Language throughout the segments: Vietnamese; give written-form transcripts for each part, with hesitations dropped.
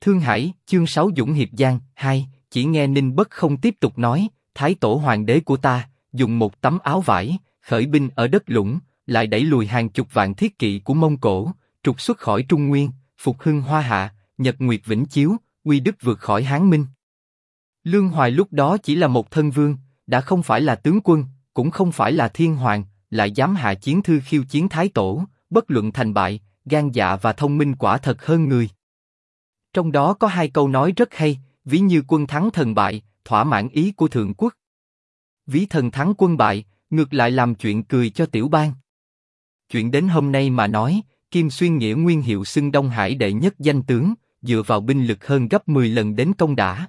Thương Hải, chương 6 Dũng Hiệp Giang, 2, chỉ nghe Ninh Bất Không tiếp tục nói, Thái Tổ Hoàng đế của ta, dùng một tấm áo vải, khởi binh ở đất Lũng, lại đẩy lùi hàng chục vạn thiết kỵ của Mông Cổ, trục xuất khỏi Trung Nguyên, phục hưng Hoa Hạ, Nhật Nguyệt Vĩnh Chiếu, uy đức vượt khỏi Hán Minh. Lương Hoài lúc đó chỉ là một thân vương, đã không phải là tướng quân, cũng không phải là thiên hoàng, lại dám hạ chiến thư khiêu chiến Thái Tổ, bất luận thành bại, gan dạ và thông minh quả thật hơn người. Trong đó có hai câu nói rất hay, ví như quân thắng thần bại, thỏa mãn ý của thượng quốc. Ví thần thắng quân bại, ngược lại làm chuyện cười cho tiểu bang. Chuyện đến hôm nay mà nói, Kim Xuyên nghĩa nguyên hiệu xưng Đông Hải đệ nhất danh tướng, dựa vào binh lực hơn gấp 10 lần đến công đả.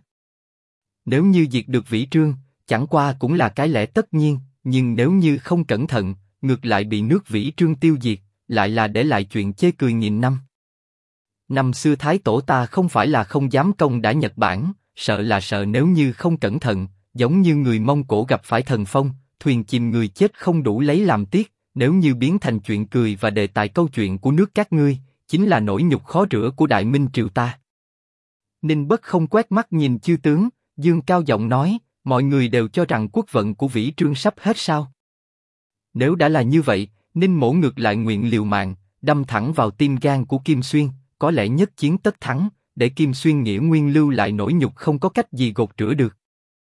Nếu như diệt được Vĩ Trương, chẳng qua cũng là cái lẽ tất nhiên, nhưng nếu như không cẩn thận, ngược lại bị nước Vĩ Trương tiêu diệt, lại là để lại chuyện chê cười nghìn năm. Năm xưa Thái Tổ ta không phải là không dám công đả Nhật Bản, sợ là sợ nếu như không cẩn thận, giống như người Mông Cổ gặp phải thần phong, thuyền chìm người chết không đủ lấy làm tiếc, nếu như biến thành chuyện cười và đề tài câu chuyện của nước các ngươi, chính là nỗi nhục khó rửa của Đại Minh triều ta. Ninh Bất Không quét mắt nhìn chư tướng, dương cao giọng nói, mọi người đều cho rằng quốc vận của Vĩ Trương sắp hết sao? Nếu đã là như vậy, Ninh Mỗ ngược lại nguyện liều mạng, đâm thẳng vào tim gan của Kim Xuyên, có lẽ nhất chiến tất thắng, để Kim Xuyên nghĩa nguyên lưu lại nỗi nhục không có cách gì gột rửa được.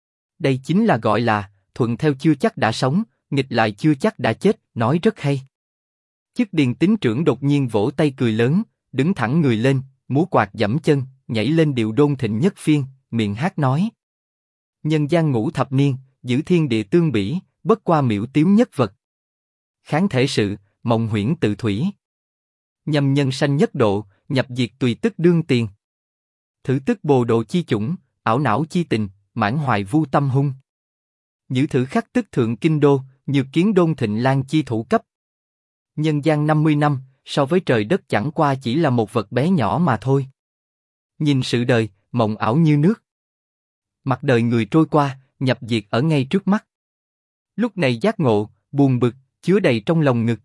Đây chính là gọi là thuận theo chưa chắc đã sống, nghịch lại chưa chắc đã chết, nói rất hay. Chức Điền Tín trưởng đột nhiên vỗ tay cười lớn, đứng thẳng người lên, múa quạt giẫm chân, nhảy lên điệu đôn thịnh nhất phiên, miệng hát nói: nhân gian ngũ thập niên, giữ thiên địa tương bỉ, bất qua miễu tiếu nhất vật. Kháng thể sự, mộng huyễn tự thủy. Nhâm nhân sanh nhất độ, nhập diệt tùy tức đương tiền. Thử tức bồ độ chi chủng, ảo não chi tình, mãn hoài vu tâm hung. Nhữ thử khắc tức thượng kinh đô, nhược kiến đôn thịnh lan chi thủ cấp. Nhân gian 50 năm, so với trời đất chẳng qua chỉ là một vật bé nhỏ mà thôi. Nhìn sự đời, mộng ảo như nước. Mặt đời người trôi qua, nhập diệt ở ngay trước mắt. Lúc này giác ngộ, buồn bực, chứa đầy trong lòng ngực.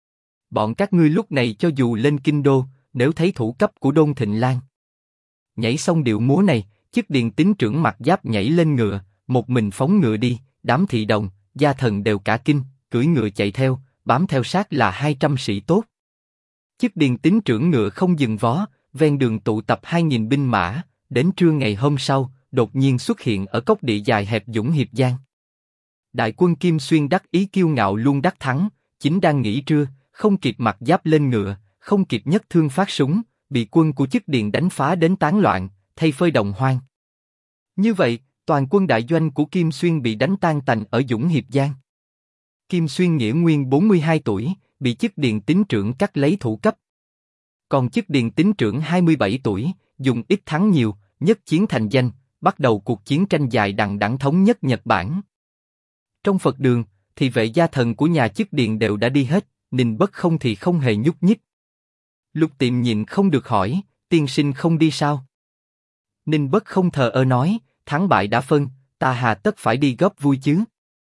Bọn các ngươi lúc này cho dù lên kinh đô, nếu thấy thủ cấp của Đôn Thịnh Lan, nhảy xong điệu múa này, Chức Điền Tín trưởng mặc giáp nhảy lên ngựa, một mình phóng ngựa đi, đám thị đồng, gia thần đều cả kinh, cưỡi ngựa chạy theo, bám theo sát là 200 sĩ tốt. Chức Điền Tín trưởng ngựa không dừng vó, ven đường tụ tập 2000 binh mã, đến trưa ngày hôm sau, đột nhiên xuất hiện ở cốc địa dài hẹp Dũng Hiệp Giang. Đại quân Kim Xuyên đắc ý kiêu ngạo luôn đắc thắng, chính đang nghỉ trưa, không kịp mặc giáp lên ngựa, không kịp nhất thương phát súng, bị quân của Chức Điền đánh phá đến tán loạn, thay phơi đồng hoang. Như vậy, toàn quân đại doanh của Kim Xuyên bị đánh tan tành ở Dũng Hiệp Giang. Kim Xuyên nghĩa nguyên 42 tuổi, bị Chức Điền Tín trưởng cắt lấy thủ cấp. Còn Chức Điền Tín trưởng 27 tuổi, dùng ít thắng nhiều, nhất chiến thành danh, bắt đầu cuộc chiến tranh dài đằng đẵng thống nhất Nhật Bản. Trong Phật đường, thì vệ gia thần của nhà Chức Điền đều đã đi hết, Ninh Bất Không thì không hề nhúc nhích. Lục Tiệm nhịn không được hỏi, tiên sinh không đi sao? Ninh Bất Không thờ ơ nói, thắng bại đã phân, ta hà tất phải đi góp vui chứ?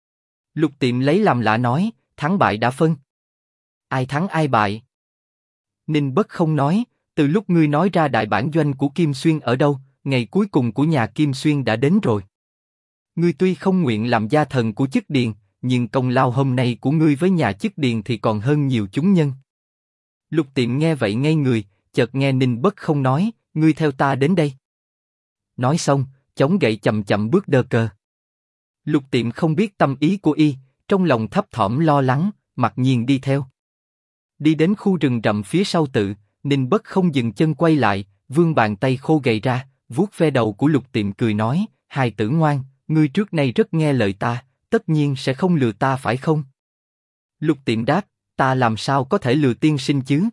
Lục Tiệm lấy làm lạ nói, thắng bại đã phân. Ai thắng ai bại? Ninh Bất Không nói, từ lúc ngươi nói ra đại bản doanh của Kim Xuyên ở đâu, ngày cuối cùng của nhà Kim Xuyên đã đến rồi. Ngươi tuy không nguyện làm gia thần của Chức Điền, nhưng công lao hôm nay của ngươi với nhà Chức Điền thì còn hơn nhiều chúng nhân. Lục Tiệm nghe vậy ngây người, chợt nghe Ninh Bất Không nói, ngươi theo ta đến đây. Nói xong, chống gậy chậm chậm bước đơ cờ. Lục Tiệm không biết tâm ý của y, trong lòng thấp thỏm lo lắng, mặc nhiên đi theo. Đi đến khu rừng rậm phía sau tự, Ninh Bất Không dừng chân quay lại, vươn bàn tay khô gầy ra, vuốt ve đầu của Lục Tiệm cười nói, hài tử ngoan, ngươi trước nay rất nghe lời ta, tất nhiên sẽ không lừa ta phải không? Lục Tiệm đáp, ta làm sao có thể lừa tiên sinh chứ?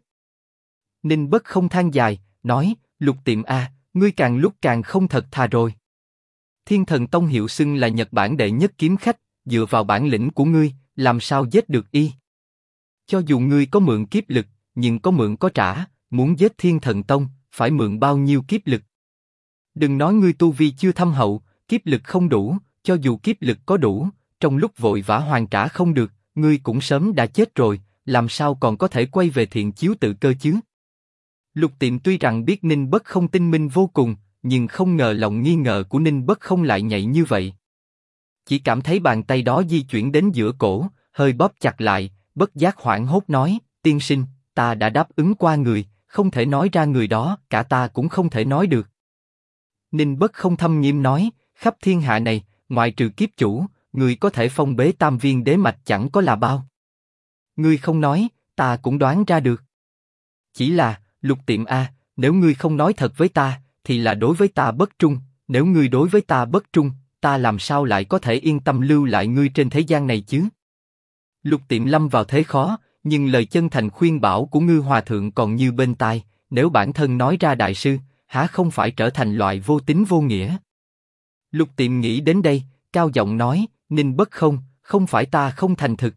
Ninh Bất Không than dài, nói, Lục Tiệm a, ngươi càng lúc càng không thật thà rồi. Thiên Thần Tông hiệu xưng là Nhật Bản đệ nhất kiếm khách, dựa vào bản lĩnh của ngươi, làm sao giết được y? Cho dù ngươi có mượn kiếp lực, nhưng có mượn có trả, muốn giết Thiên Thần Tông, phải mượn bao nhiêu kiếp lực? Đừng nói ngươi tu vi chưa thâm hậu, kiếp lực không đủ, cho dù kiếp lực có đủ, trong lúc vội vã hoàn trả không được, ngươi cũng sớm đã chết rồi, làm sao còn có thể quay về thiện chiếu tự cơ chứ? Lục Tiệm tuy rằng biết Ninh Bất Không tinh minh vô cùng, nhưng không ngờ lòng nghi ngờ của Ninh Bất Không lại nhạy như vậy. Chỉ cảm thấy bàn tay đó di chuyển đến giữa cổ, hơi bóp chặt lại, bất giác hoảng hốt nói, tiên sinh, ta đã đáp ứng qua người, không thể nói ra người đó, cả ta cũng không thể nói được. Ninh Bất Không thâm nghiêm nói, khắp thiên hạ này, ngoại trừ kiếp chủ, người có thể phong bế tam viên đế mạch chẳng có là bao. Ngươi không nói, ta cũng đoán ra được. Chỉ là, Lục Tiệm a, nếu ngươi không nói thật với ta, thì là đối với ta bất trung, nếu ngươi đối với ta bất trung, ta làm sao lại có thể yên tâm lưu lại ngươi trên thế gian này chứ? Lục Tiệm lâm vào thế khó, nhưng lời chân thành khuyên bảo của Ngư Hòa Thượng còn như bên tai, nếu bản thân nói ra đại sư, há không phải trở thành loại vô tín vô nghĩa? Lục Tiệm nghĩ đến đây, cao giọng nói, Ninh Bất Không, không phải ta không thành thực.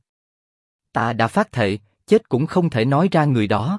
Ta đã phát thệ, chết cũng không thể nói ra người đó.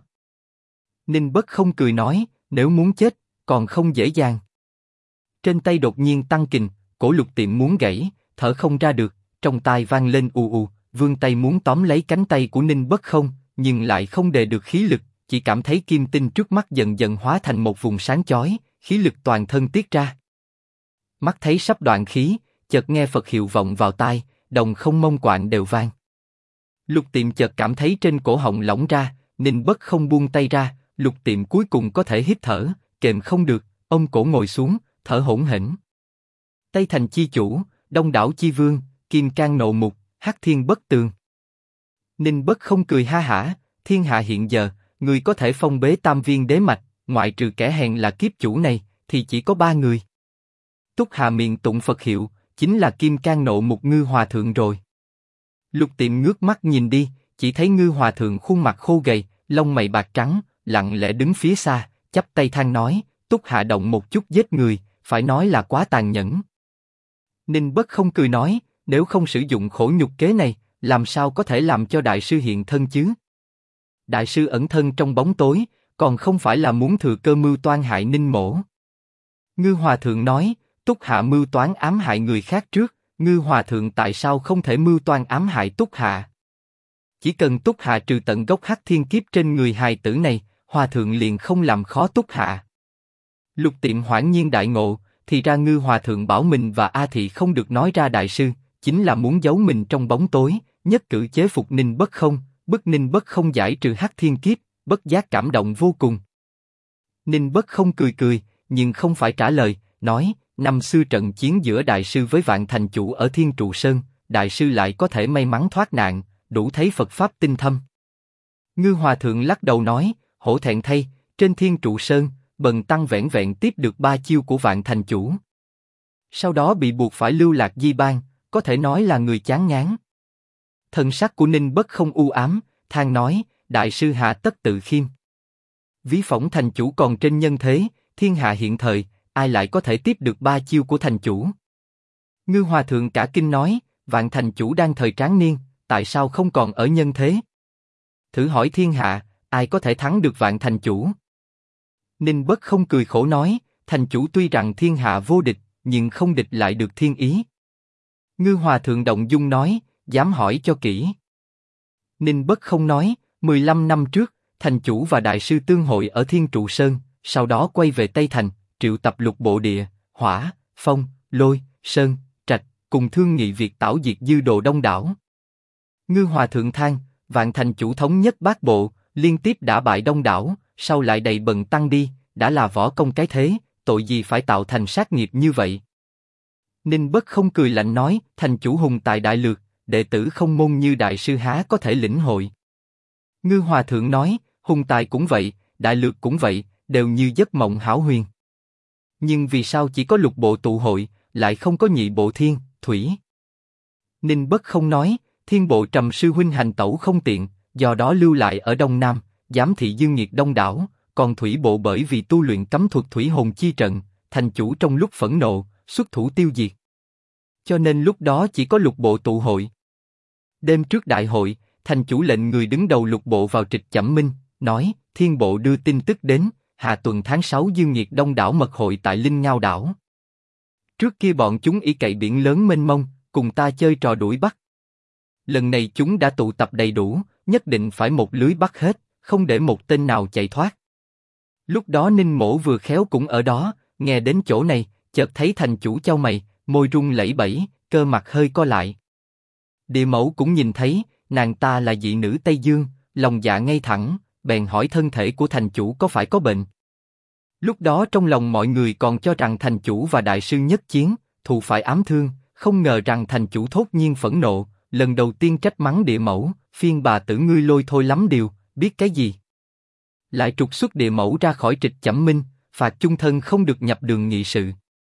Ninh Bất Không cười nói, nếu muốn chết, còn không dễ dàng. Trên tay đột nhiên tăng kình, cổ Lục Tiệm muốn gãy, thở không ra được, trong tai vang lên ù ù, vươn tay muốn tóm lấy cánh tay của Ninh Bất Không, nhưng lại không đề được khí lực, chỉ cảm thấy kim tinh trước mắt dần dần hóa thành một vùng sáng chói, khí lực toàn thân tiết ra. Mắt thấy sắp đoạn khí, chợt nghe Phật hiệu vọng vào tai, đồng không mông quạnh đều vang. Lục Tiệm chợt cảm thấy trên cổ họng lỏng ra, Ninh Bất Không buông tay ra, Lục Tiệm cuối cùng có thể hít thở, kềm không được, ôm cổ ngồi xuống, thở hổn hển. Tây Thành chi chủ, Đông Đảo chi vương, Kim Cang nộ mục, Hắc Thiên bất tường. Ninh Bất Không cười ha hả, thiên hạ hiện giờ, người có thể phong bế tam viên đế mạch, ngoại trừ kẻ hèn là kiếp chủ này, thì chỉ có 3 người. Túc Hà miệng tụng Phật hiệu, chính là Kim Cang nộ mục Ngư Hòa Thượng rồi. Lục Tiệm ngước mắt nhìn đi, chỉ thấy Ngư Hòa Thượng khuôn mặt khô gầy, lông mày bạc trắng, lặng lẽ đứng phía xa, chắp tay than nói, Túc Hạ động một chút giết người, phải nói là quá tàn nhẫn. Ninh Bất Không cười nói, nếu không sử dụng khổ nhục kế này, làm sao có thể làm cho đại sư hiện thân chứ? Đại sư ẩn thân trong bóng tối, còn không phải là muốn thừa cơ mưu toan hại Ninh Mỗ. Ngư Hòa Thượng nói, Túc Hạ mưu toán ám hại người khác trước, Ngư Hòa Thượng tại sao không thể mưu toan ám hại Túc Hạ? Chỉ cần Túc Hạ trừ tận gốc Hắc Thiên kiếp trên người hài tử này, Hòa Thượng liền không làm khó Túc Hạ. Lục Tiệm hoảng nhiên đại ngộ, thì ra Ngư Hòa Thượng bảo mình và A Thị không được nói ra đại sư, chính là muốn giấu mình trong bóng tối, nhất cử chế phục Ninh Bất Không, bức Ninh Bất Không giải trừ Hắc Thiên kiếp, bất giác cảm động vô cùng. Ninh Bất Không cười cười, nhưng không phải trả lời, nói, năm xưa trận chiến giữa đại sư với Vạn Thành Chủ ở Thiên Trụ Sơn, đại sư lại có thể may mắn thoát nạn, đủ thấy Phật pháp tinh thâm. Ngư Hòa Thượng lắc đầu nói, hổ thẹn thay, trên Thiên Trụ Sơn, Bần tăng vẻn vẹn tiếp được 3 chiêu của Vạn Thành Chủ. Sau đó bị buộc phải lưu lạc Di Ban, có thể nói là người chán ngán. Thần sắc của Ninh Bất Không u ám, than nói, đại sư hạ tất tự khiêm. Ví phỏng Thành Chủ còn trên nhân thế, thiên hạ hiện thời, ai lại có thể tiếp được 3 chiêu của Thành Chủ? Ngư Hòa Thượng cả kinh nói, Vạn Thành Chủ đang thời tráng niên, tại sao không còn ở nhân thế? Thử hỏi thiên hạ, ai có thể thắng được Vạn Thành Chủ? Ninh Bất Không cười khổ nói, Thành Chủ tuy rằng thiên hạ vô địch, nhưng không địch lại được thiên ý. Ngư Hòa Thượng động dung nói, dám hỏi cho kỹ. Ninh Bất Không nói, 15 năm trước, Thành Chủ và Đại sư tương hội ở Thiên Trụ Sơn, sau đó quay về Tây Thành, triệu tập lục bộ địa, hỏa, phong, lôi, sơn, trạch, cùng thương nghị việc tảo diệt dư đồ đông đảo. Ngư Hòa Thượng than, Vạn Thành Chủ thống nhất bát bộ, liên tiếp đả bại đông đảo, sau lại đầy bần tăng đi, đã là võ công cái thế, tội gì phải tạo thành sát nghiệp như vậy? Ninh Bất Không cười lạnh nói, Thành Chủ hùng tài đại lược, đệ tử không môn như đại sư há có thể lĩnh hội. Ngư Hòa Thượng nói, hùng tài cũng vậy, đại lược cũng vậy, đều như giấc mộng hão huyền. Nhưng vì sao chỉ có lục bộ tụ hội, lại không có nhị bộ thiên, thủy? Ninh Bất Không nói, thiên bộ Trầm sư huynh hành tẩu không tiện, do đó lưu lại ở Đông Nam, giám thị dương nhiệt đông đảo, còn thủy bộ bởi vì tu luyện cấm thuật thủy hồn chi trận, Thành Chủ trong lúc phẫn nộ, xuất thủ tiêu diệt. Cho nên lúc đó chỉ có lục bộ tụ hội. Đêm trước đại hội, Thành Chủ lệnh người đứng đầu lục bộ vào trịch chẩm minh, nói, thiên bộ đưa tin tức đến, hạ tuần tháng 6 dương nhiệt đông đảo mật hội tại Linh Ngao đảo. Trước kia bọn chúng ỷ cậy biển lớn mênh mông, cùng ta chơi trò đuổi bắt. Lần này chúng đã tụ tập đầy đủ, nhất định phải một lưới bắt hết, không để một tên nào chạy thoát. Lúc đó Ninh Mỗ vừa khéo cũng ở đó, nghe đến chỗ này, chợt thấy thành chủ chau mày, môi run lẩy bẩy, cơ mặt hơi co lại. Địa Mẫu cũng nhìn thấy, nàng ta là dị nữ Tây Dương, lòng dạ ngay thẳng, bèn hỏi thân thể của thành chủ có phải có bệnh. Lúc đó trong lòng mọi người còn cho rằng thành chủ và đại sư nhất chiến, thù phải ám thương, không ngờ rằng thành chủ thốt nhiên phẫn nộ, lần đầu tiên trách mắng Địa Mẫu, phiên bà tử ngươi lôi thôi lắm điều, biết cái gì. Lại trục xuất Địa Mẫu ra khỏi Trịch Chẩm Minh, phạt chung thân không được nhập đường nghị sự.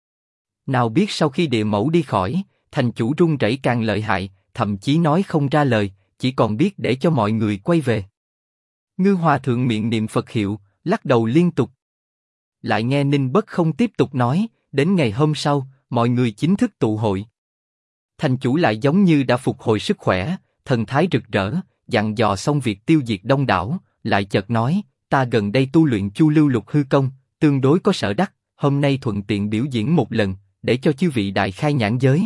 Nào biết sau khi Địa Mẫu đi khỏi, thành chủ run rẩy càng lợi hại, thậm chí nói không ra lời, chỉ còn biết để cho mọi người quay về. Ngư Hòa Thượng miệng niệm Phật hiệu, lắc đầu liên tục. Lại nghe Ninh Bất Không tiếp tục nói, đến ngày hôm sau, mọi người chính thức tụ hội. Thành chủ lại giống như đã phục hồi sức khỏe, thần thái rực rỡ, dặn dò xong việc tiêu diệt đông đảo, lại chợt nói, ta gần đây tu luyện Chu Lưu Lục Hư Công, tương đối có sở đắc, hôm nay thuận tiện biểu diễn một lần, để cho chư vị đại khai nhãn giới.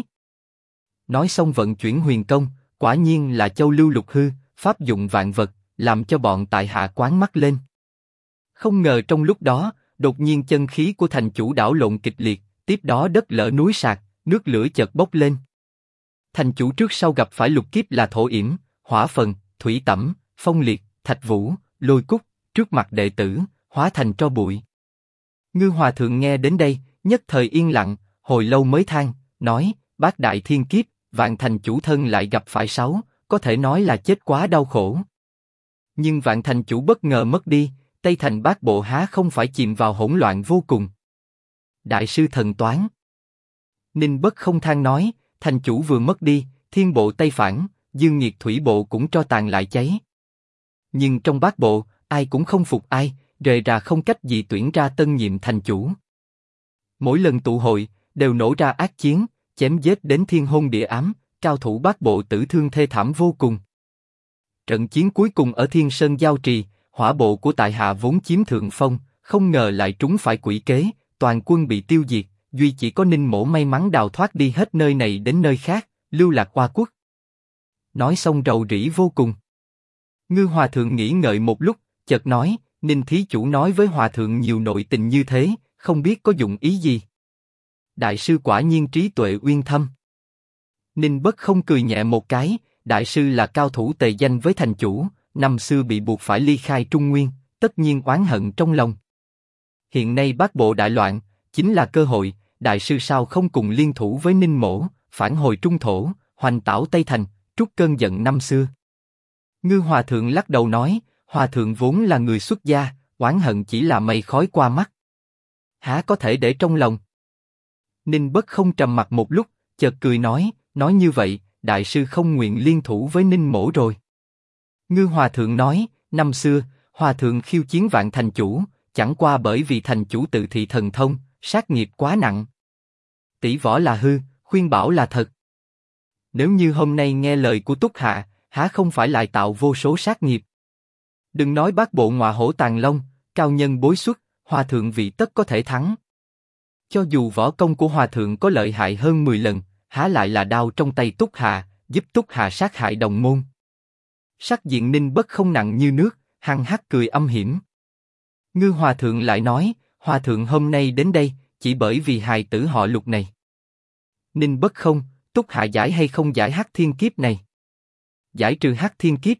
Nói xong vận chuyển huyền công, quả nhiên là Châu Lưu Lục Hư, pháp dụng vạn vật, làm cho bọn tại hạ quán mắt lên. Không ngờ trong lúc đó, đột nhiên chân khí của thành chủ đảo lộn kịch liệt, tiếp đó đất lở núi sạt, nước lửa chợt bốc lên. Thành chủ trước sau gặp phải lục kiếp là thổ yểm, hỏa phần, thủy tẩm, phong liệt, thạch vũ, lôi cúc, trước mặt đệ tử, hóa thành tro bụi. Ngư Hòa Thượng nghe đến đây, nhất thời yên lặng, hồi lâu mới than, nói, bát đại thiên kiếp, vạn thành chủ thân lại gặp phải sáu, có thể nói là chết quá đau khổ. Nhưng vạn thành chủ bất ngờ mất đi, Tây Thành Bát Bộ há không phải chìm vào hỗn loạn vô cùng. Đại sư thần toán. Ninh Bất Không than nói, thành chủ vừa mất đi, thiên bộ Tây phản, dương nhiệt thủy bộ cũng tro tàn lại cháy. Nhưng trong Bát Bộ, ai cũng không phục ai, rề rà không cách gì tuyển ra tân nhiệm thành chủ. Mỗi lần tụ hội, đều nổ ra ác chiến, chém giết đến thiên hôn địa ám, cao thủ Bát Bộ tử thương thê thảm vô cùng. Trận chiến cuối cùng ở Thiên Sơn Giao Trì, hỏa bộ của tại hạ vốn chiếm thượng phong, không ngờ lại trúng phải quỷ kế, toàn quân bị tiêu diệt, duy chỉ có Ninh Mỗ may mắn đào thoát đi hết nơi này đến nơi khác, lưu lạc Hoa Quốc. Nói xong rầu rĩ vô cùng. Ngư Hòa Thượng nghĩ ngợi một lúc, chợt nói, Ninh thí chủ nói với Hòa Thượng nhiều nội tình như thế, không biết có dụng ý gì. Đại sư quả nhiên trí tuệ uyên thâm. Ninh Bất Không cười nhẹ một cái, đại sư là cao thủ tề danh với thành chủ, năm xưa bị buộc phải ly khai Trung Nguyên, tất nhiên oán hận trong lòng. Hiện nay Bát Bộ đại loạn, chính là cơ hội, đại sư sao không cùng liên thủ với Ninh Mỗ, phản hồi Trung Thổ, hoành tảo Tây Thành, trút cơn giận năm xưa. Ngư Hòa Thượng lắc đầu nói, Hòa Thượng vốn là người xuất gia, oán hận chỉ là mây khói qua mắt. Há có thể để trong lòng. Ninh Bất Không trầm mặt một lúc, chợt cười nói như vậy, đại sư không nguyện liên thủ với Ninh Mỗ rồi. Ngư Hòa Thượng nói, năm xưa, Hòa Thượng khiêu chiến vạn thành chủ, chẳng qua bởi vì thành chủ tự thị thần thông, sát nghiệp quá nặng. Tỷ võ là hư, khuyên bảo là thật. Nếu như hôm nay nghe lời của Túc Hạ, há không phải lại tạo vô số sát nghiệp. Đừng nói Bát Bộ ngọa hổ tàng long, cao nhân bối xuất, Hòa Thượng vị tất có thể thắng. Cho dù võ công của Hòa Thượng có lợi hại hơn 10 lần, há lại là đao trong tay Túc Hạ, giúp Túc Hạ sát hại đồng môn. Sắc diện Ninh Bất Không nặng như nước, hăng hắc cười âm hiểm. Ngư Hòa Thượng lại nói, Hòa Thượng hôm nay đến đây, chỉ bởi vì hài tử họ Lục này. Ninh Bất Không, Túc Hạ giải hay không giải hắc thiên kiếp này? Giải trừ hắc thiên kiếp.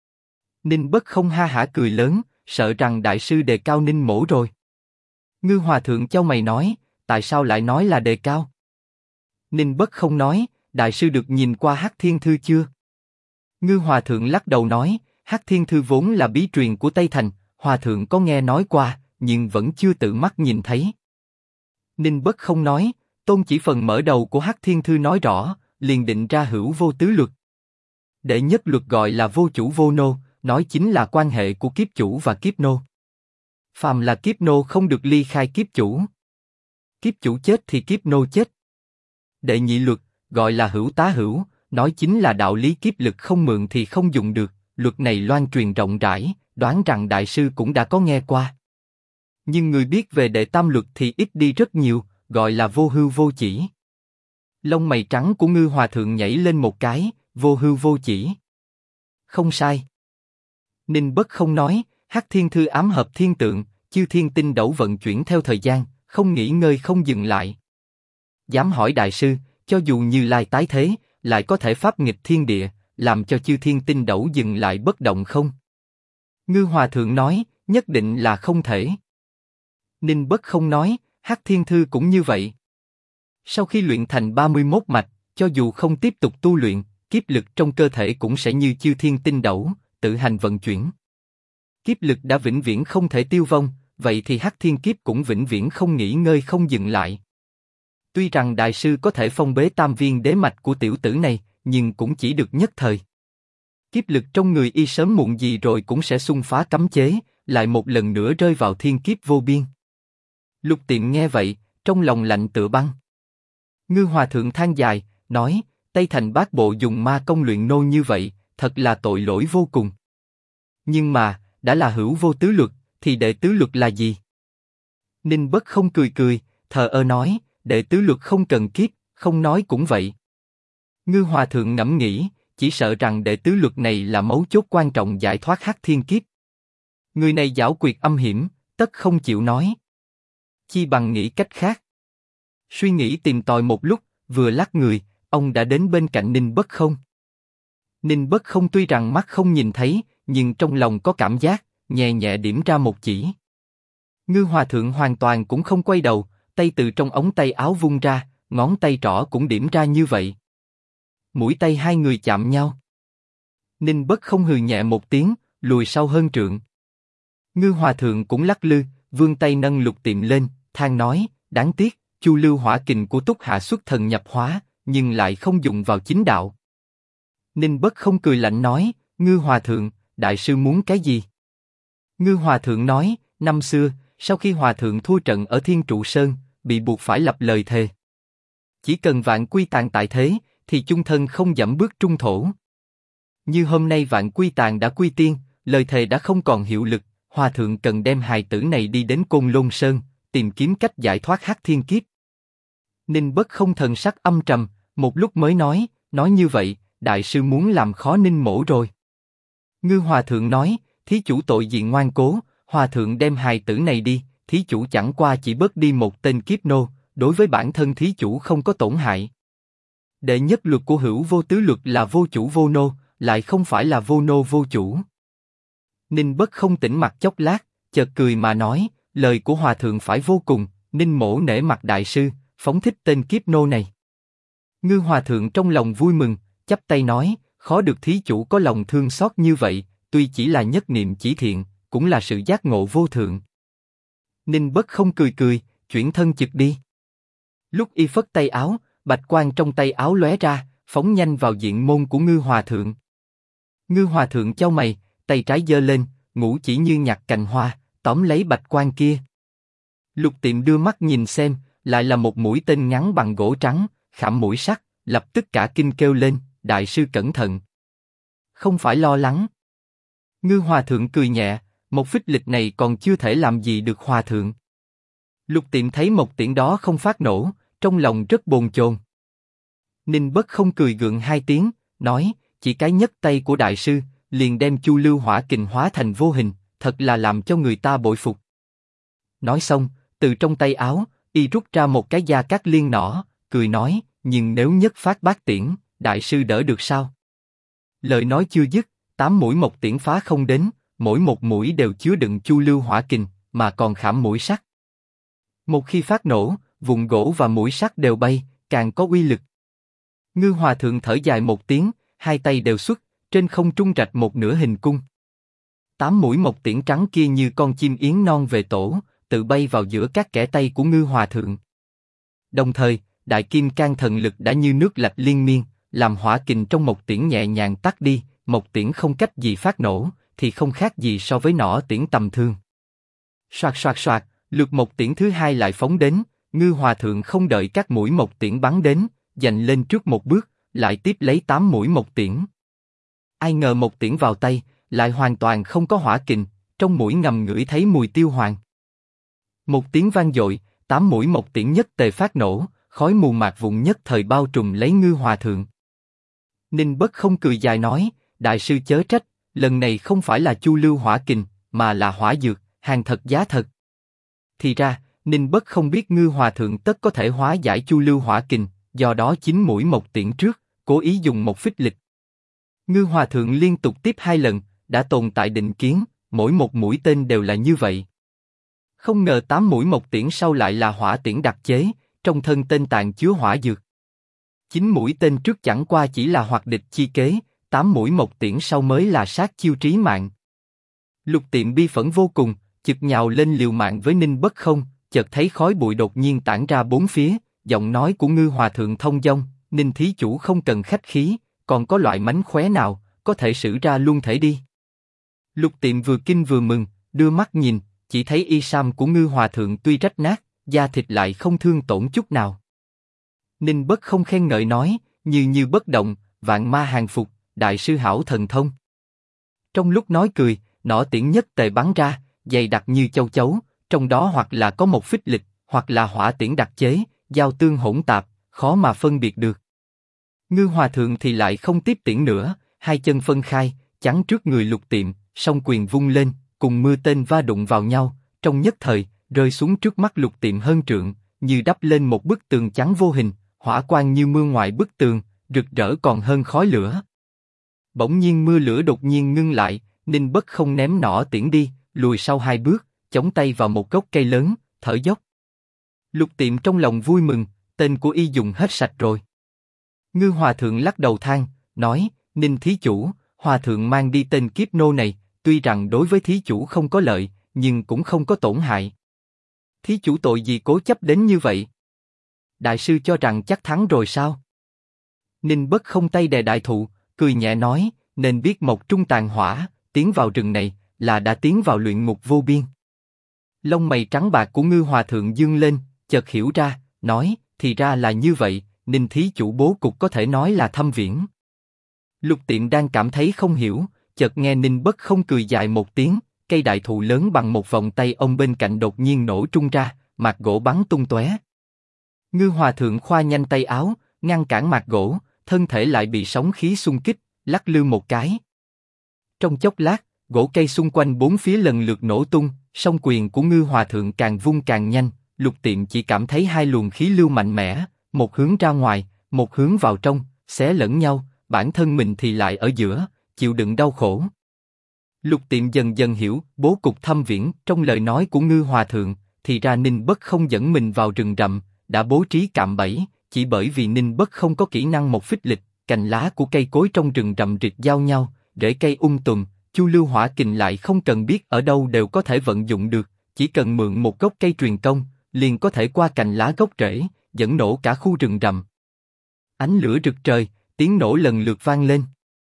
Ninh Bất Không ha hả cười lớn, sợ rằng đại sư đề cao Ninh Mỗ rồi. Ngư Hòa Thượng chau mày nói, tại sao lại nói là đề cao? Ninh Bất Không nói, đại sư được nhìn qua Hắc Thiên Thư chưa? Ngư Hòa Thượng lắc đầu nói, Hắc Thiên Thư vốn là bí truyền của Tây Thành, Hòa Thượng có nghe nói qua, nhưng vẫn chưa tự mắt nhìn thấy. Ninh Bất Không nói, tôn chỉ phần mở đầu của Hắc Thiên Thư nói rõ, liền định ra hữu vô tứ luật. Đệ nhất luật gọi là vô chủ vô nô, nói chính là quan hệ của kiếp chủ và kiếp nô. Phàm là kiếp nô không được ly khai kiếp chủ. Kiếp chủ chết thì kiếp nô chết. Đệ nhị luật, gọi là hữu tá hữu, nói chính là đạo lý kiếp lực không mượn thì không dùng được, luật này loan truyền rộng rãi, đoán rằng đại sư cũng đã có nghe qua. Nhưng người biết về đệ tam luật thì ít đi rất nhiều, gọi là vô hưu vô chỉ. Lông mày trắng của Ngư Hòa Thượng nhảy lên một cái, vô hưu vô chỉ. Không sai. Ninh Bất Không nói, Hắc Thiên Thư ám hợp thiên tượng, chư thiên tinh đấu vận chuyển theo thời gian, không nghỉ ngơi không dừng lại. Dám hỏi đại sư, cho dù Như Lai tái thế, lại có thể pháp nghịch thiên địa, làm cho chư thiên tinh đấu dừng lại bất động không? Ngư Hòa Thượng nói, nhất định là không thể. Ninh Bất Không nói, Hắc Thiên Thư cũng như vậy. Sau khi luyện thành 31 mạch, cho dù không tiếp tục tu luyện, kiếp lực trong cơ thể cũng sẽ như chư thiên tinh đấu, tự hành vận chuyển. Kiếp lực đã vĩnh viễn không thể tiêu vong, vậy thì Hắc Thiên Kiếp cũng vĩnh viễn không nghỉ ngơi không dừng lại. Tuy rằng đại sư có thể phong bế tam viên đế mạch của tiểu tử này, nhưng cũng chỉ được nhất thời. Kiếp lực trong người y sớm muộn gì rồi cũng sẽ xung phá cấm chế, lại một lần nữa rơi vào thiên kiếp vô biên. Lục Tiệm nghe vậy, trong lòng lạnh tựa băng. Ngư Hòa Thượng than dài, nói, Tây Thành Bát Bộ dùng ma công luyện nô như vậy, thật là tội lỗi vô cùng. Nhưng mà, đã là hữu vô tứ luật, thì đệ tứ luật là gì? Ninh Bất Không cười cười, thờ ơ nói, đệ tứ luật không cần kiếp, không nói cũng vậy. Ngư Hòa Thượng ngẫm nghĩ, chỉ sợ rằng đệ tứ luật này là mấu chốt quan trọng giải thoát Hắc Thiên Kiếp. Người này giảo quyệt âm hiểm, tất không chịu nói. Chi bằng nghĩ cách khác. Suy nghĩ tìm tòi một lúc, vừa lắc người, ông đã đến bên cạnh Ninh Bất Không. Ninh Bất Không tuy rằng mắt không nhìn thấy, nhưng trong lòng có cảm giác, nhẹ nhẹ điểm ra một chỉ. Ngư Hòa Thượng hoàn toàn cũng không quay đầu, tay từ trong ống tay áo vung ra, ngón tay trỏ cũng điểm ra như vậy. Mũi tay hai người chạm nhau. Ninh Bất Không hừ nhẹ một tiếng, lùi sau hơn trượng. Ngư Hòa Thượng cũng lắc lư, vươn tay nâng Lục Tiệm lên, than nói, đáng tiếc, Chu Lưu Hỏa Kình của Túc Hạ xuất thần nhập hóa, nhưng lại không dụng vào chính đạo. Ninh Bất Không cười lạnh nói, Ngư Hòa Thượng, đại sư muốn cái gì? Ngư Hòa Thượng nói, năm xưa, sau khi Hòa Thượng thua trận ở Thiên Trụ Sơn, bị buộc phải lập lời thề. Chỉ cần Vạn Quy Tàn tại thế, thì chung thân không dẫm bước trung thổ. Như hôm nay Vạn Quy Tàn đã quy tiên, lời thề đã không còn hiệu lực, Hòa Thượng cần đem hài tử này đi đến Côn Lôn Sơn, tìm kiếm cách giải thoát Hắc Thiên Kiếp. Ninh Bất Không thần sắc âm trầm, một lúc mới nói như vậy, đại sư muốn làm khó Ninh mỗ rồi. Ngư Hòa Thượng nói, thí chủ tội diện ngoan cố, Hòa Thượng đem hài tử này đi, thí chủ chẳng qua chỉ bớt đi một tên kiếp nô, đối với bản thân thí chủ không có tổn hại. Đệ nhất luật của hữu vô tứ luật là vô chủ vô nô, lại không phải là vô nô vô chủ. Ninh Bất Không tỉnh mặt chốc lát, chợt cười mà nói, lời của Hòa Thượng phải vô cùng, Ninh mỗ nể mặt đại sư, phóng thích tên kiếp nô này. Ngư Hòa Thượng trong lòng vui mừng, chắp tay nói, khó được thí chủ có lòng thương xót như vậy, tuy chỉ là nhất niệm chỉ thiện, cũng là sự giác ngộ vô thượng. Ninh Bất Không cười cười, chuyển thân chực đi. Lúc y phất tay áo, bạch quang trong tay áo lóe ra, phóng nhanh vào diện môn của Ngư Hòa Thượng. Ngư Hòa Thượng chau mày, tay trái giơ lên, ngũ chỉ như nhặt cành hoa, tóm lấy bạch quang kia. Lục Tiệm đưa mắt nhìn xem, lại là một mũi tên ngắn bằng gỗ trắng, khảm mũi sắt, lập tức cả kinh kêu lên, đại sư cẩn thận. Không phải lo lắng. Ngư Hòa Thượng cười nhẹ, một phích lịch này còn chưa thể làm gì được Hòa Thượng. Lục Tiệm thấy một tiễn đó không phát nổ, trong lòng rất bồn chồn. Ninh Bất Không cười gượng hai tiếng, nói, chỉ cái nhấc tay của đại sư, liền đem Chu Lưu Hỏa Kình hóa thành vô hình, thật là làm cho người ta bội phục. Nói xong, từ trong tay áo, y rút ra một cái gia cát liên nỏ, cười nói, nhưng nếu nhất phát bát tiễn, đại sư đỡ được sao? Lời nói chưa dứt, 8 mũi một tiễn phá không đến, mỗi một mũi đều chứa đựng Chu Lưu Hỏa Kình, mà còn khảm mũi sắt. Một khi phát nổ, vụn gỗ và mũi sắt đều bay, càng có uy lực. Ngư Hòa Thượng thở dài một tiếng, hai tay đều xuất, trên không trung rạch một nửa hình cung. 8 mũi một tiễn trắng kia như con chim yến non về tổ, tự bay vào giữa các kẽ tay của Ngư Hòa Thượng. Đồng thời, đại kim cang thần lực đã như nước lạch liên miên, làm hỏa kình trong một tiễn nhẹ nhàng tắt đi, một tiễn không cách gì phát nổ, thì không khác gì so với nỏ tiễn tầm thường. Soạt soạt soạt, lượt một tiễn thứ hai lại phóng đến, Ngư Hòa Thượng không đợi các mũi một tiễn bắn đến, giành lên trước một bước, lại tiếp lấy 8 mũi một tiễn. Ai ngờ một tiễn vào tay, lại hoàn toàn không có hỏa kình, trong mũi ngầm ngửi thấy mùi tiêu hoàng. Một tiếng vang dội, 8 mũi một tiễn nhất tề phát nổ, khói mù mạt vụn nhất thời bao trùm lấy Ngư Hòa Thượng. Ninh Bất Không cười dài nói, đại sư chớ trách, lần này không phải là Chu Lưu Hỏa Kình, mà là hỏa dược, hàng thật giá thật. thì ra, Ninh Bất không biết Ngư Hòa Thượng tất có thể hóa giải Chu Lưu Hỏa Kình, do đó chín mũi một tiễn trước, cố ý dùng một phích lịch. Ngư Hòa Thượng liên tục tiếp 2 lần, đã tồn tại định kiến, mỗi một mũi tên đều là như vậy. Không ngờ 8 mũi một tiễn sau lại là hỏa tiễn đặc chế, trong thân tên tàn chứa hỏa dược. 9 mũi tên trước chẳng qua chỉ là hoạt địch chi kế, 8 mũi một tiễn sau mới là sát chiêu trí mạng. Lục Tiệm bi phẫn vô cùng, chực nhào lên liều mạng với Ninh Bất Không, chợt thấy khói bụi đột nhiên tản ra bốn phía, giọng nói của Ngư Hòa Thượng thông dong, Ninh thí chủ không cần khách khí, còn có loại mánh khóe nào, có thể sử ra luôn thể đi. Lục Tiệm vừa kinh vừa mừng, đưa mắt nhìn, chỉ thấy y sam của Ngư Hòa Thượng tuy rách nát, da thịt lại không thương tổn chút nào. Ninh Bất Không khen ngợi nói, như bất động, vạn ma hàng phục, đại sư hảo thần thông. Trong lúc nói cười, nỏ tiễn nhất tề bắn ra, dày đặc như châu chấu, trong đó hoặc là có một phích lịch, hoặc là hỏa tiễn đặc chế, giao tương hỗn tạp, khó mà phân biệt được. Ngư Hòa Thượng thì lại không tiếp tiễn nữa, hai chân phân khai, chắn trước người Lục Tiệm, song quyền vung lên, cùng mưa tên va đụng vào nhau, trong nhất thời, rơi xuống trước mắt Lục Tiệm hơn trượng, như đắp lên một bức tường trắng vô hình, hỏa quang như mưa ngoài bức tường, rực rỡ còn hơn khói lửa. Bỗng nhiên mưa lửa đột nhiên ngưng lại, Ninh Bất Không ném nỏ tiễn đi, lùi sau 2 bước, chống tay vào một gốc cây lớn, thở dốc. Lục Tiệm trong lòng vui mừng, tên của y dùng hết sạch rồi. Ngư Hòa Thượng lắc đầu than, nói, Ninh thí chủ, Hòa Thượng mang đi tên kiếp nô này, tuy rằng đối với thí chủ không có lợi, nhưng cũng không có tổn hại. Thí chủ tội gì cố chấp đến như vậy? Đại sư cho rằng chắc thắng rồi sao? Ninh Bất Không tay đè đại thụ, cười nhẹ nói, nên biết mộc trung tàn hỏa, tiến vào rừng này, là đã tiến vào luyện ngục vô biên. Lông mày trắng bạc của Ngư Hòa Thượng dương lên, chợt hiểu ra, nói, thì ra là như vậy, Ninh thí chủ bố cục có thể nói là thâm viễn. Lục Tiệm đang cảm thấy không hiểu, chợt nghe Ninh Bất Không cười dài một tiếng, cây đại thụ lớn bằng một vòng tay ông bên cạnh đột nhiên nổ trung ra, mạt gỗ bắn tung tóe. Ngư Hòa Thượng khoa nhanh tay áo, ngăn cản mạt gỗ, thân thể lại bị sóng khí xung kích, lắc lư một cái. Trong chốc lát, gỗ cây xung quanh bốn phía lần lượt nổ tung, song quyền của Ngư Hòa Thượng càng vung càng nhanh, Lục Tiệm chỉ cảm thấy hai luồng khí lưu mạnh mẽ, một hướng ra ngoài, một hướng vào trong, xé lẫn nhau, bản thân mình thì lại ở giữa, chịu đựng đau khổ. Lục Tiệm dần dần hiểu bố cục thâm viễn trong lời nói của Ngư Hòa Thượng, thì ra Ninh Bất Không dẫn mình vào rừng rậm, đã bố trí cạm bẫy, chỉ bởi vì Ninh Bất Không có kỹ năng một phích lịch, cành lá của cây cối trong rừng rậm rịch giao nhau, rễ cây tùm, Chu Lưu Hỏa Kình lại không cần biết ở đâu đều có thể vận dụng được, chỉ cần mượn một gốc cây truyền công, liền có thể qua cành lá gốc rễ, dẫn nổ cả khu rừng rậm. Ánh lửa rực trời, tiếng nổ lần lượt vang lên.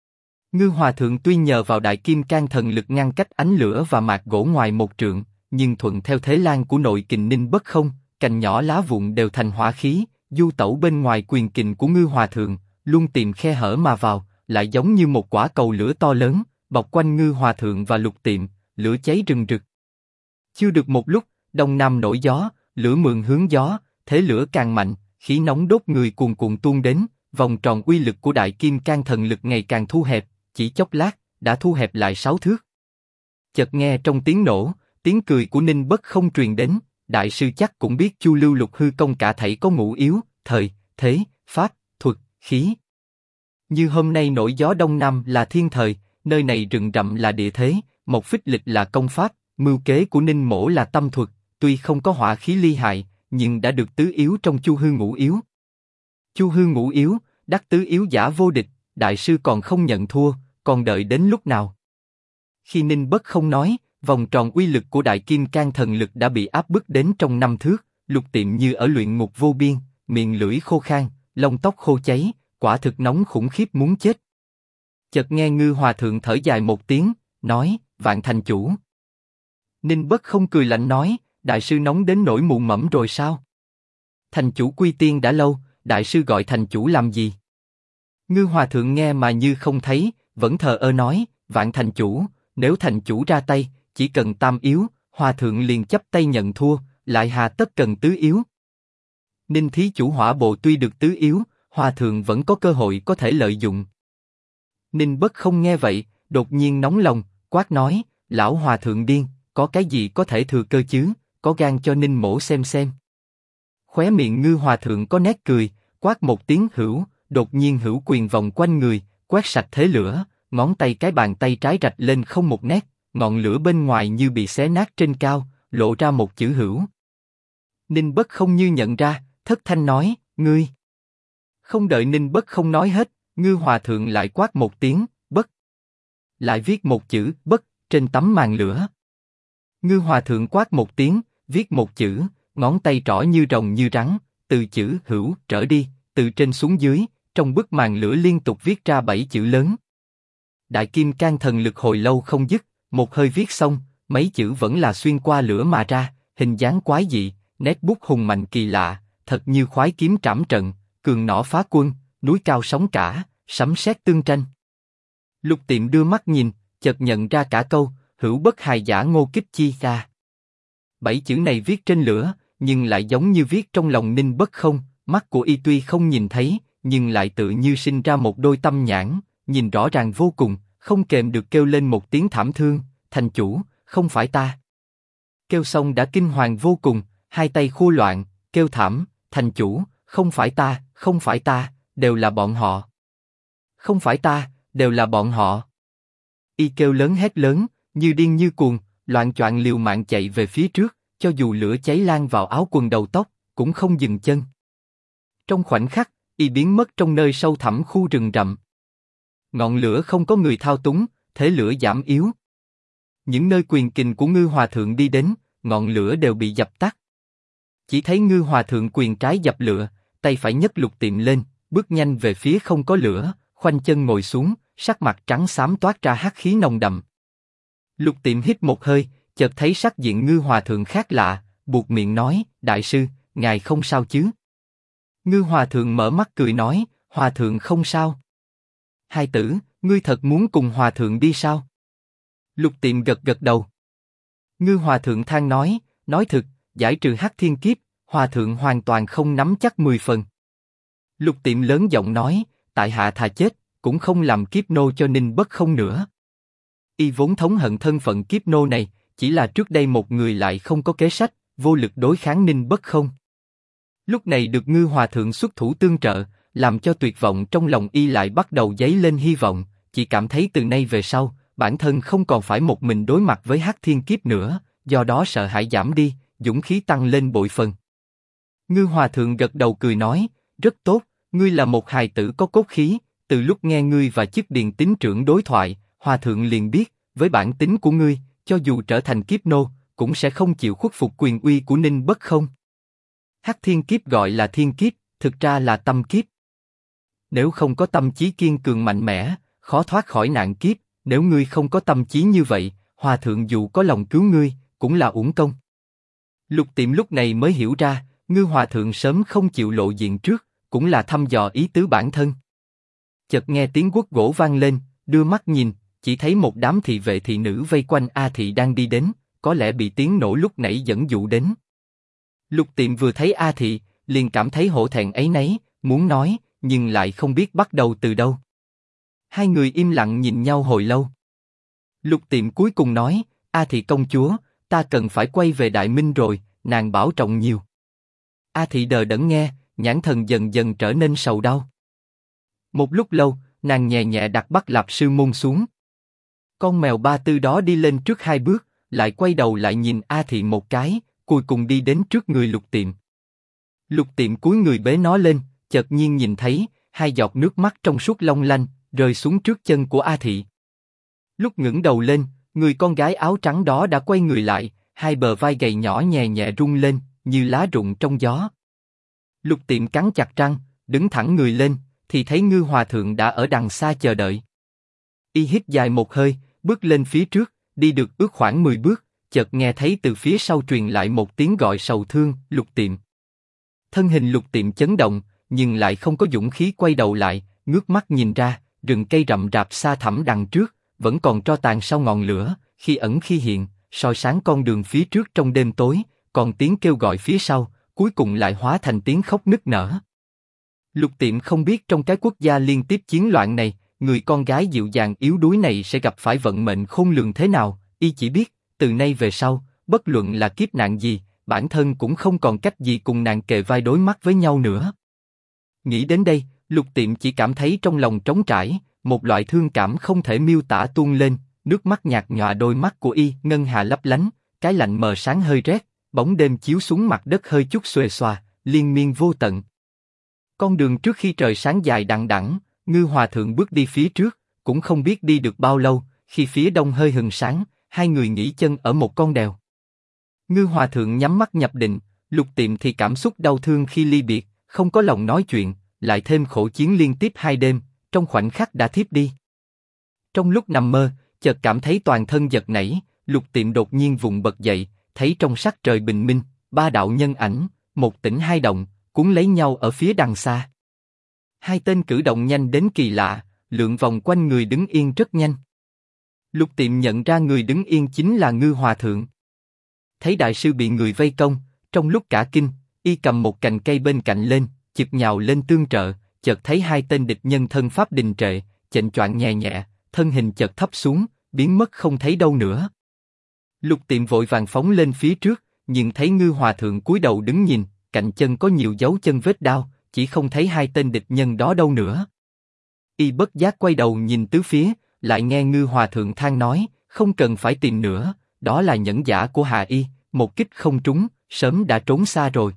Ngư Hòa Thượng tuy nhờ vào đại kim can thần lực ngăn cách ánh lửa và mạt gỗ ngoài một trượng, nhưng thuận theo thế lan của nội kình Ninh Bất Không, cành nhỏ lá vụn đều thành hỏa khí, du tẩu bên ngoài quyền kình của Ngư Hòa Thượng, luôn tìm khe hở mà vào, lại giống như một quả cầu lửa to lớn, bọc quanh Ngư Hòa Thượng và Lục Tiệm, lửa cháy rừng rực. Chưa được một lúc, đông nam nổi gió, lửa mượn hướng gió, thế lửa càng mạnh, khí nóng đốt người cuồn cuộn tuôn đến, vòng tròn uy lực của đại kim can thần lực ngày càng thu hẹp, chỉ chốc lát đã thu hẹp lại 6 thước. Chợt nghe trong tiếng nổ, tiếng cười của Ninh Bất Không truyền đến, đại sư chắc cũng biết Chu Lưu Lục hư công cả thảy có ngũ yếu, thời, thế, pháp, thuật, khí. Như hôm nay nổi gió đông nam là thiên thời, nơi này rừng rậm là địa thế, một phích lịch là công pháp, mưu kế của Ninh Mỗ là tâm thuật, tuy không có hỏa khí ly hại, nhưng đã được tứ yếu trong Chu hư ngũ yếu. Chu hư ngũ yếu, đắc tứ yếu giả vô địch, đại sư còn không nhận thua, còn đợi đến lúc nào? Khi Ninh Bất Không nói, vòng tròn uy lực của đại kim can thần lực đã bị áp bức đến trong 5 thước, Lục Tiệm như ở luyện ngục vô biên, miệng lưỡi khô khan, lông tóc khô cháy, quả thực nóng khủng khiếp muốn chết. Chợt nghe Ngư Hòa Thượng thở dài một tiếng, nói, vạn thành chủ. Ninh Bất Không cười lạnh nói, đại sư nóng đến nỗi mụ mẫm rồi sao? Thành chủ quy tiên đã lâu, đại sư gọi thành chủ làm gì? Ngư Hòa Thượng nghe mà như không thấy, vẫn thờ ơ nói, vạn thành chủ, nếu thành chủ ra tay, chỉ cần tam yếu, Hòa Thượng liền chấp tay nhận thua, lại hà tất cần tứ yếu. Ninh thí chủ hỏa bộ tuy được tứ yếu, Hòa Thượng vẫn có cơ hội có thể lợi dụng. Ninh Bất Không nghe vậy, đột nhiên nóng lòng, quát nói, lão Hòa Thượng điên, có cái gì có thể thừa cơ chứ, có gan cho Ninh mỗ xem. Khóe miệng Ngư Hòa Thượng có nét cười, quát một tiếng hữu, đột nhiên hữu quyền vòng quanh người, quét sạch thế lửa, ngón tay cái bàn tay trái rạch lên không một nét, ngọn lửa bên ngoài như bị xé nát trên cao, lộ ra một chữ hữu. Ninh Bất Không như nhận ra, thất thanh nói, ngươi. Không đợi Ninh Bất Không nói hết, Ngư Hòa Thượng lại quát một tiếng, bất. Lại viết một chữ, bất, trên tấm màn lửa. Ngư Hòa Thượng quát một tiếng, viết một chữ, ngón tay trỏ như rồng như rắn, từ chữ hữu trở đi, từ trên xuống dưới, trong bức màn lửa liên tục viết ra 7 chữ lớn. Đại Kim Cang thần lực hồi lâu không dứt, một hơi viết xong, mấy chữ vẫn là xuyên qua lửa mà ra, hình dáng quái dị, nét bút hùng mạnh kỳ lạ, thật như khoái kiếm trảm trận, cường nỏ phá quân, núi cao sóng cả, sấm sét tương tranh. Lục Tiệm đưa mắt nhìn, chợt nhận ra cả câu, hữu bất hài giả ngô kích chi ra. 7 chữ này viết trên lửa, nhưng lại giống như viết trong lòng Ninh Bất Không, mắt của y tuy không nhìn thấy, nhưng lại tự như sinh ra một đôi tâm nhãn, nhìn rõ ràng vô cùng, không kềm được kêu lên một tiếng thảm thương, thành chủ, không phải ta. Kêu xong đã kinh hoàng vô cùng, hai tay khua loạn, kêu thảm, thành chủ, không phải ta, đều là bọn họ. Không phải ta, đều là bọn họ. Y kêu lớn hét lớn, như điên như cuồng, loạng choạng liều mạng chạy về phía trước, cho dù lửa cháy lan vào áo quần đầu tóc, cũng không dừng chân. Trong khoảnh khắc, y biến mất trong nơi sâu thẳm khu rừng rậm. Ngọn lửa không có người thao túng, thế lửa giảm yếu. Những nơi quyền kình của Ngư Hòa Thượng đi đến, ngọn lửa đều bị dập tắt. Chỉ thấy Ngư Hòa Thượng quyền trái dập lửa, tay phải nhấc Lục Tiệm lên, bước nhanh về phía không có lửa, khoanh chân ngồi xuống, sắc mặt trắng xám toát ra hắc khí nồng đậm. Lục Tiệm hít một hơi, chợt thấy sắc diện Ngư Hòa Thượng khác lạ, buột miệng nói, đại sư, ngài không sao chứ? Ngư Hòa Thượng mở mắt cười nói, Hòa Thượng không sao. Hai tử, ngươi thật muốn cùng Hòa Thượng đi sao? Lục Tiệm gật gật đầu. Ngư Hòa Thượng than nói thực, giải trừ hắc thiên kiếp, Hòa Thượng hoàn toàn không nắm chắc 10 phần. Lục Tiệm lớn giọng nói, tại hạ thà chết, cũng không làm kiếp nô cho Ninh Bất Không nữa. Y vốn thống hận thân phận kiếp nô này, chỉ là trước đây một người lại không có kế sách, vô lực đối kháng Ninh Bất Không. Lúc này được Ngư Hòa Thượng xuất thủ tương trợ, làm cho tuyệt vọng trong lòng y lại bắt đầu dấy lên hy vọng, chỉ cảm thấy từ nay về sau, bản thân không còn phải một mình đối mặt với hắc thiên kiếp nữa, do đó sợ hãi giảm đi, dũng khí tăng lên bội phần. Ngư Hòa Thượng gật đầu cười nói, rất tốt, ngươi là một hài tử có cốt khí, từ lúc nghe ngươi và chức điền tín trưởng đối thoại, Hòa Thượng liền biết, với bản tính của ngươi, cho dù trở thành kiếp nô, cũng sẽ không chịu khuất phục quyền uy của Ninh Bất Không. Hắc thiên kiếp gọi là thiên kiếp, thực ra là tâm kiếp. Nếu không có tâm chí kiên cường mạnh mẽ, khó thoát khỏi nạn kiếp, nếu ngươi không có tâm chí như vậy, Hòa Thượng dù có lòng cứu ngươi, cũng là uổng công. Lục Tiệm lúc này mới hiểu ra, Ngư Hòa Thượng sớm không chịu lộ diện trước, cũng là thăm dò ý tứ bản thân. Chợt nghe tiếng quất gỗ vang lên, đưa mắt nhìn, chỉ thấy một đám thị vệ thị nữ vây quanh A Thị đang đi đến, có lẽ bị tiếng nổ lúc nãy dẫn dụ đến. Lục Tiệm vừa thấy A Thị, liền cảm thấy hổ thẹn áy náy, muốn nói, nhưng lại không biết bắt đầu từ đâu. Hai người im lặng nhìn nhau hồi lâu. Lục Tiệm cuối cùng nói, A Thị công chúa, ta cần phải quay về Đại Minh rồi, nàng bảo trọng nhiều. A Thị đờ đẫn nghe, nhãn thần dần dần trở nên sầu đau. Một lúc lâu, nàng nhẹ nhẹ đặt Bắc Lạp Sư Môn xuống. Con mèo Ba Tư đó đi lên trước 2 bước, lại quay đầu lại nhìn A Thị một cái, cuối cùng đi đến trước người Lục Tiệm. Lục Tiệm cúi người bế nó lên, chợt nhiên nhìn thấy 2 giọt nước mắt trong suốt long lanh rơi xuống trước chân của A Thị. Lúc ngẩng đầu lên, người con gái áo trắng đó đã quay người lại, 2 bờ vai gầy nhỏ nhẹ nhẹ rung lên, như lá rụng trong gió. Lục Tiệm cắn chặt răng, đứng thẳng người lên, thì thấy Ngư Hòa Thượng đã ở đằng xa chờ đợi. Y hít dài một hơi, bước lên phía trước, đi được ước khoảng 10 bước, chợt nghe thấy từ phía sau truyền lại một tiếng gọi sầu thương, Lục Tiệm. Thân hình Lục Tiệm chấn động, nhưng lại không có dũng khí quay đầu lại, ngước mắt nhìn ra, rừng cây rậm rạp xa thẳm đằng trước, vẫn còn tro tàn sau ngọn lửa, khi ẩn khi hiện, soi sáng con đường phía trước trong đêm tối, còn tiếng kêu gọi phía sau, cuối cùng lại hóa thành tiếng khóc nức nở. Lục Tiệm không biết trong cái quốc gia liên tiếp chiến loạn này, người con gái dịu dàng yếu đuối này sẽ gặp phải vận mệnh khôn lường thế nào, y chỉ biết, từ nay về sau, bất luận là kiếp nạn gì, bản thân cũng không còn cách gì cùng nàng kề vai đối mắt với nhau nữa. Nghĩ đến đây, Lục Tiệm chỉ cảm thấy trong lòng trống trải, một loại thương cảm không thể miêu tả tuôn lên, nước mắt nhạt nhòa đôi mắt của y ngân hà lấp lánh, cái lạnh mờ sáng hơi rét, bóng đêm chiếu xuống mặt đất hơi chút xuề xòa, liên miên vô tận. Con đường trước khi trời sáng dài đằng đẵng, Ngư Hòa Thượng bước đi phía trước, cũng không biết đi được bao lâu, khi phía đông hơi hừng sáng, hai người nghỉ chân ở một con đèo. Ngư Hòa Thượng nhắm mắt nhập định, Lục Tiệm thì cảm xúc đau thương khi ly biệt, không có lòng nói chuyện, lại thêm khổ chiến liên tiếp 2 đêm, trong khoảnh khắc đã thiếp đi. Trong lúc nằm mơ, chợt cảm thấy toàn thân giật nảy, Lục Tiệm đột nhiên vùng bật dậy, thấy trong sắc trời bình minh, 3 đạo nhân ảnh, một tỉnh hai động, cuốn lấy nhau ở phía đằng xa. Hai tên cử động nhanh đến kỳ lạ, lượn vòng quanh người đứng yên rất nhanh. Lục Tiệm nhận ra người đứng yên chính là Ngư Hòa Thượng. Thấy đại sư bị người vây công, trong lúc cả kinh, y cầm một cành cây bên cạnh lên, chực nhào lên tương trợ, chợt thấy hai tên địch nhân thân pháp đình trệ, chệnh choạng nhẹ nhẹ, thân hình chợt thấp xuống, biến mất không thấy đâu nữa. Lục Tiệm vội vàng phóng lên phía trước, nhưng thấy Ngư Hòa Thượng cúi đầu đứng nhìn, cạnh chân có nhiều dấu chân vết đao, chỉ không thấy hai tên địch nhân đó đâu nữa. Y bất giác quay đầu nhìn tứ phía, lại nghe Ngư Hòa Thượng than nói, không cần phải tìm nữa, đó là nhẫn giả của Hà Y, một kích không trúng, sớm đã trốn xa rồi.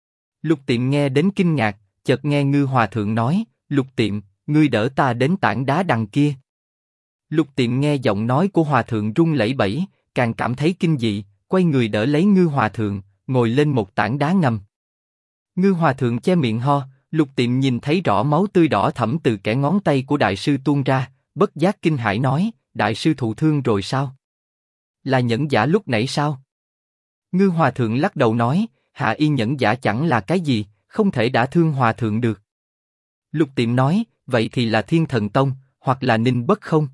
Lục Tiệm nghe đến kinh ngạc, chợt nghe Ngư Hòa Thượng nói, Lục Tiệm, ngươi đỡ ta đến tảng đá đằng kia. Lục Tiệm nghe giọng nói của Hòa Thượng run lẩy bẩy, càng cảm thấy kinh dị, quay người đỡ lấy Ngư Hòa Thượng, ngồi lên một tảng đá ngầm. Ngư Hòa Thượng che miệng ho, Lục Tiệm nhìn thấy rõ máu tươi đỏ thẫm từ kẽ ngón tay của đại sư tuôn ra, bất giác kinh hãi nói, đại sư thụ thương rồi sao? Là nhẫn giả lúc nãy sao? Ngư Hòa Thượng lắc đầu nói, Hạ Y nhẫn giả chẳng là cái gì, không thể đả thương Hòa Thượng được. Lục Tiệm nói, vậy thì là Thiên Thần Tông, hoặc là Ninh Bất Không.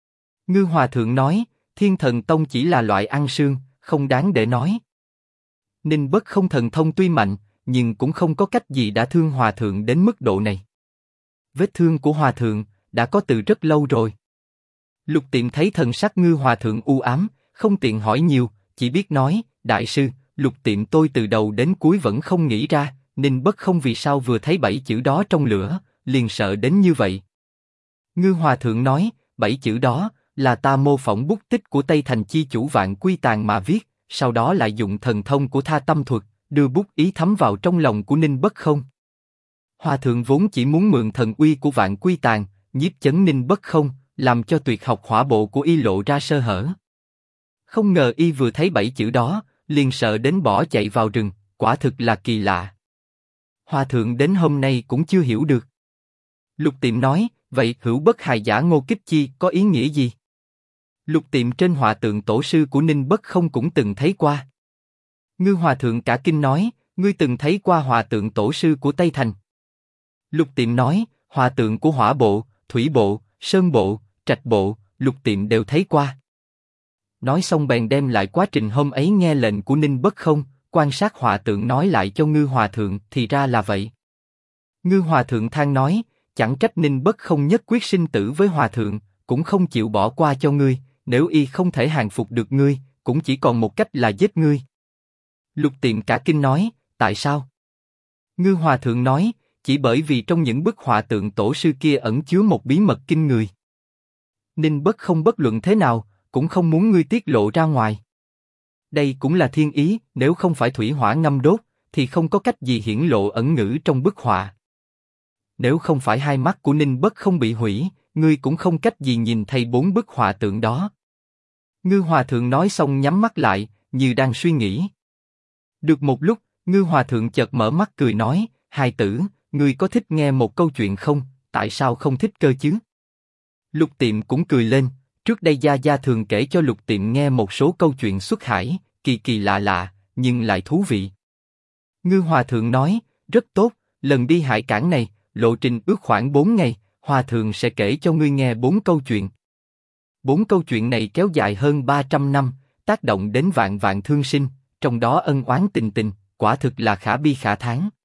Ngư Hòa Thượng nói, Thiên Thần Tông chỉ là loại ăn xương, không đáng để nói. Ninh Bất Không thần thông tuy mạnh, nhưng cũng không có cách gì đã thương Hòa Thượng đến mức độ này. Vết thương của Hòa Thượng đã có từ rất lâu rồi. Lục Tiệm thấy thần sắc Ngư Hòa Thượng u ám, không tiện hỏi nhiều, chỉ biết nói, đại sư, Lục Tiệm tôi từ đầu đến cuối vẫn không nghĩ ra, Ninh Bất Không vì sao vừa thấy 7 chữ đó trong lửa, liền sợ đến như vậy. Ngư Hòa Thượng nói, 7 chữ đó là ta mô phỏng bút tích của Tây Thành chi chủ Vạn Quy Tàng mà viết, sau đó lại dùng thần thông của Tha Tâm Thuật, đưa bút ý thấm vào trong lòng của Ninh Bất Không. Hòa Thượng vốn chỉ muốn mượn thần uy của Vạn Quy Tàng, nhiếp chấn Ninh Bất Không, làm cho tuyệt học hỏa bộ của y lộ ra sơ hở. Không ngờ y vừa thấy 7 chữ đó, liền sợ đến bỏ chạy vào rừng, quả thực là kỳ lạ. Hòa Thượng đến hôm nay cũng chưa hiểu được. Lục Tiệm nói, vậy hữu bất hài giả Ngô Kích Chi có ý nghĩa gì? Lục Tiệm trên họa tượng tổ sư của Ninh Bất Không cũng từng thấy qua. Ngư Hòa Thượng cả kinh nói, ngươi từng thấy qua họa tượng tổ sư của Tây Thành? Lục Tiệm nói, họa tượng của hỏa bộ, thủy bộ, sơn bộ, trạch bộ, Lục Tiệm đều thấy qua. Nói xong bèn đem lại quá trình hôm ấy nghe lệnh của Ninh Bất Không, quan sát họa tượng nói lại cho Ngư Hòa Thượng, thì ra là vậy. Ngư Hòa Thượng than nói, chẳng trách Ninh Bất Không nhất quyết sinh tử với Hòa Thượng, cũng không chịu bỏ qua cho ngươi, nếu y không thể hàng phục được ngươi, cũng chỉ còn một cách là giết ngươi. Lục Tiệm cả kinh nói, tại sao? Ngư Hòa Thượng nói, chỉ bởi vì trong những bức họa tượng tổ sư kia ẩn chứa một bí mật kinh người. Ninh Bất Không bất luận thế nào, cũng không muốn ngươi tiết lộ ra ngoài. Đây cũng là thiên ý, nếu không phải thủy hỏa ngâm đốt, thì không có cách gì hiển lộ ẩn ngữ trong bức họa. Nếu không phải hai mắt của Ninh Bất Không bị hủy, ngươi cũng không cách gì nhìn thấy 4 bức họa tượng đó. Ngư Hòa Thượng nói xong nhắm mắt lại, như đang suy nghĩ. Được một lúc, Ngư Hòa Thượng chợt mở mắt cười nói, hài tử, ngươi có thích nghe một câu chuyện không? Tại sao không thích cơ chứ? Lục Tiệm cũng cười lên. Trước đây Gia Gia thường kể cho Lục Tiệm nghe một số câu chuyện xuất hải, kỳ kỳ lạ lạ, nhưng lại thú vị. Ngư Hòa Thượng nói, rất tốt, lần đi hải cảng này, lộ trình ước khoảng 4 ngày, Hòa Thượng sẽ kể cho ngươi nghe 4 câu chuyện. 4 câu chuyện này kéo dài hơn 300 năm, tác động đến vạn vạn thương sinh, trong đó ân oán tình tình, quả thực là khả bi khả thán.